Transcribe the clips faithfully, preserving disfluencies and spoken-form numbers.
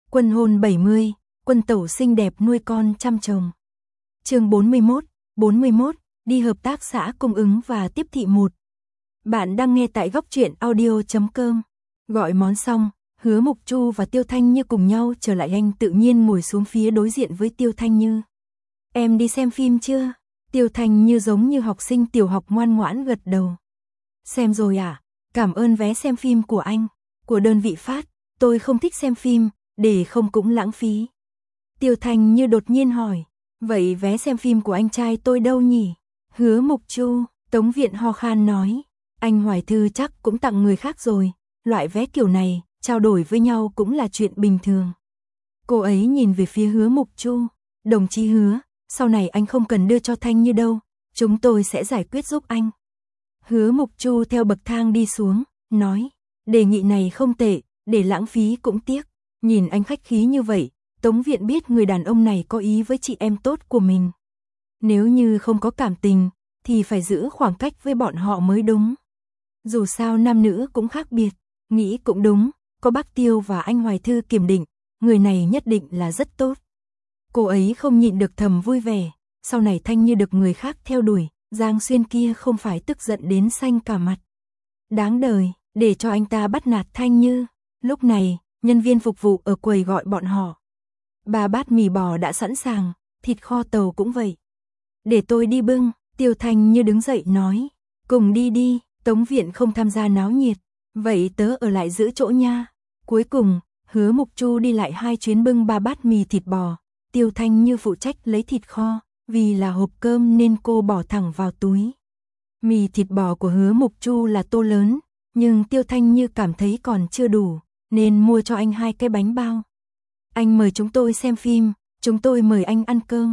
Quân hôn bảy mươi, quân tẩu xinh đẹp nuôi con chăm chồng. Chương bốn mươi mốt, bốn mươi mốt, đi hợp tác xã cung ứng và tiếp thị một. Bạn đang nghe tại góc truyện audio chấm com. Gọi món xong, Hứa Mộc Chu và Tiêu Thanh Như cùng nhau trở lại, anh tự nhiên ngồi xuống phía đối diện với Tiêu Thanh Như. Em đi xem phim chưa? Tiêu Thanh Như giống như học sinh tiểu học ngoan ngoãn gật đầu. Xem rồi à? Cảm ơn vé xem phim của anh, của đơn vị phát, tôi không thích xem phim, để không cũng lãng phí. Tiêu Thanh Như đột nhiên hỏi, vậy vé xem phim của anh trai tôi đâu nhỉ? Hứa Mộc Chu, Tống Viện ho khan nói, anh Hoài Thư chắc cũng tặng người khác rồi, loại vé kiểu này, trao đổi với nhau cũng là chuyện bình thường. Cô ấy nhìn về phía Hứa Mộc Chu, đồng chí Hứa, sau này anh không cần đưa cho Thanh Như đâu, chúng tôi sẽ giải quyết giúp anh. Hứa Mộc Chu theo bậc thang đi xuống, nói, đề nghị này không tệ, để lãng phí cũng tiếc. Nhìn anh khách khí như vậy, Tống Viện biết người đàn ông này có ý với chị em tốt của mình. Nếu như không có cảm tình, thì phải giữ khoảng cách với bọn họ mới đúng. Dù sao nam nữ cũng khác biệt, nghĩ cũng đúng, có bác Tiêu và anh Hoài Thư kiểm định, người này nhất định là rất tốt. Cô ấy không nhịn được thầm vui vẻ, sau này Thanh Như được người khác theo đuổi, Giang Xuyên kia không phải tức giận đến xanh cả mặt. Đáng đời, để cho anh ta bắt nạt Thanh Như. Lúc này, nhân viên phục vụ ở quầy gọi bọn họ. Ba bát mì bò đã sẵn sàng, thịt kho tàu cũng vậy. Để tôi đi bưng, Tiêu Thanh Như đứng dậy nói. Cùng đi đi, Tống Viện không tham gia náo nhiệt. Vậy tớ ở lại giữ chỗ nha. Cuối cùng, Hứa Mộc Chu đi lại hai chuyến bưng ba bát mì thịt bò. Tiêu Thanh Như phụ trách lấy thịt kho, vì là hộp cơm nên cô bỏ thẳng vào túi. Mì thịt bò của Hứa Mộc Chu là tô lớn, nhưng Tiêu Thanh Như cảm thấy còn chưa đủ, nên mua cho anh hai cái bánh bao. Anh mời chúng tôi xem phim, chúng tôi mời anh ăn cơm.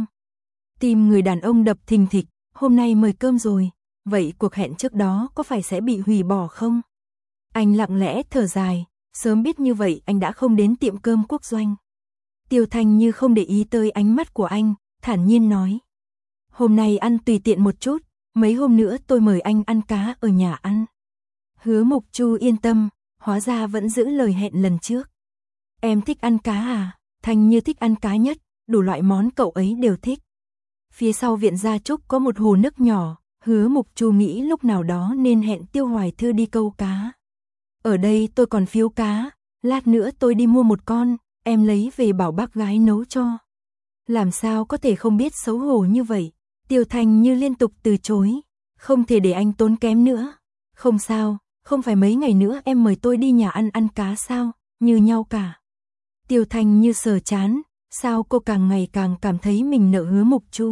Tim người đàn ông đập thình thịch, hôm nay mời cơm rồi, vậy cuộc hẹn trước đó có phải sẽ bị hủy bỏ không? Anh lặng lẽ thở dài, sớm biết như vậy anh đã không đến tiệm cơm Quốc Doanh. Tiêu Thanh Như không để ý tới ánh mắt của anh, thản nhiên nói. Hôm nay ăn tùy tiện một chút, mấy hôm nữa tôi mời anh ăn cá ở nhà ăn. Hứa Mộc Chu yên tâm, hóa ra vẫn giữ lời hẹn lần trước. Em thích ăn cá à? Thanh Như thích ăn cá nhất, đủ loại món cậu ấy đều thích. Phía sau viện gia trúc có một hồ nước nhỏ, Hứa Mộc Chu nghĩ lúc nào đó nên hẹn Tiêu Hoài Thư đi câu cá. Ở đây tôi còn phiếu cá, lát nữa tôi đi mua một con, em lấy về bảo bác gái nấu cho. Làm sao có thể không biết xấu hổ như vậy? Tiêu Thanh Như liên tục từ chối, không thể để anh tốn kém nữa. Không sao, không phải mấy ngày nữa em mời tôi đi nhà ăn ăn cá sao, như nhau cả. Tiêu Thanh Như sờ chán, sao cô càng ngày càng cảm thấy mình nợ Hứa Mộc Chu.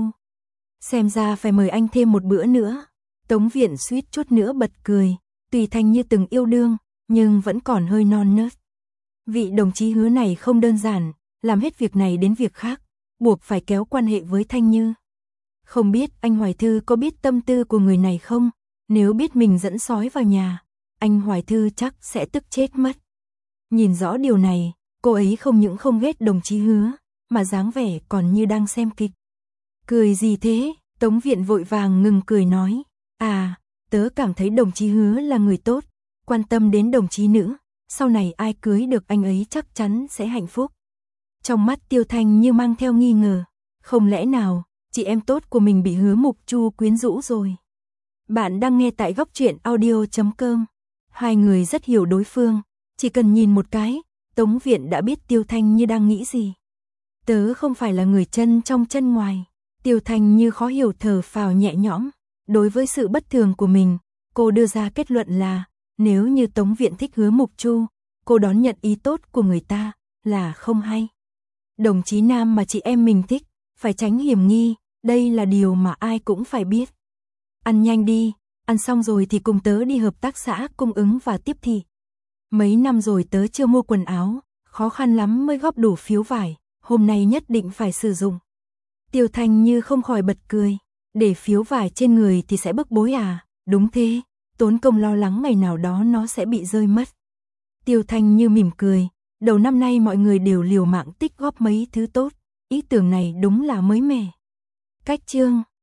Xem ra phải mời anh thêm một bữa nữa. Tống Viện suýt chút nữa bật cười, tuy Thanh Như từng yêu đương, nhưng vẫn còn hơi non nớt. Vị đồng chí Hứa này không đơn giản, làm hết việc này đến việc khác, buộc phải kéo quan hệ với Thanh Như. Không biết anh Hoài Thư có biết tâm tư của người này không? Nếu biết mình dẫn sói vào nhà, anh Hoài Thư chắc sẽ tức chết mất. Nhìn rõ điều này, cô ấy không những không ghét đồng chí Hứa, mà dáng vẻ còn như đang xem kịch. Cười gì thế? Tống Viện vội vàng ngừng cười nói. À, tớ cảm thấy đồng chí Hứa là người tốt, quan tâm đến đồng chí nữ, sau này ai cưới được anh ấy chắc chắn sẽ hạnh phúc. Trong mắt Tiêu Thanh Như mang theo nghi ngờ, không lẽ nào chị em tốt của mình bị Hứa Mộc Chu quyến rũ rồi. Bạn đang nghe tại góc truyện audio chấm com. Hai người rất hiểu đối phương, chỉ cần nhìn một cái, Tống Viện đã biết Tiêu Thanh Như đang nghĩ gì. Tớ không phải là người chân trong chân ngoài. Tiêu Thanh Như khó hiểu thở phào nhẹ nhõm. Đối với sự bất thường của mình, cô đưa ra kết luận là, nếu như Tống Viện thích Hứa Mộc Chu, cô đón nhận ý tốt của người ta là không hay. Đồng chí nam mà chị em mình thích, phải tránh hiểm nghi, đây là điều mà ai cũng phải biết. Ăn nhanh đi, ăn xong rồi thì cùng tớ đi hợp tác xã cung ứng và tiếp thị. Mấy năm rồi tớ chưa mua quần áo, khó khăn lắm mới góp đủ phiếu vải, hôm nay nhất định phải sử dụng. Tiêu Thanh Như không khỏi bật cười, để phiếu vải trên người thì sẽ bức bối à? Đúng thế, tốn công lo lắng ngày nào đó nó sẽ bị rơi mất. Tiêu Thanh Như mỉm cười, đầu năm nay mọi người đều liều mạng tích góp mấy thứ tốt, ý tưởng này đúng là mới mẻ. Cách chương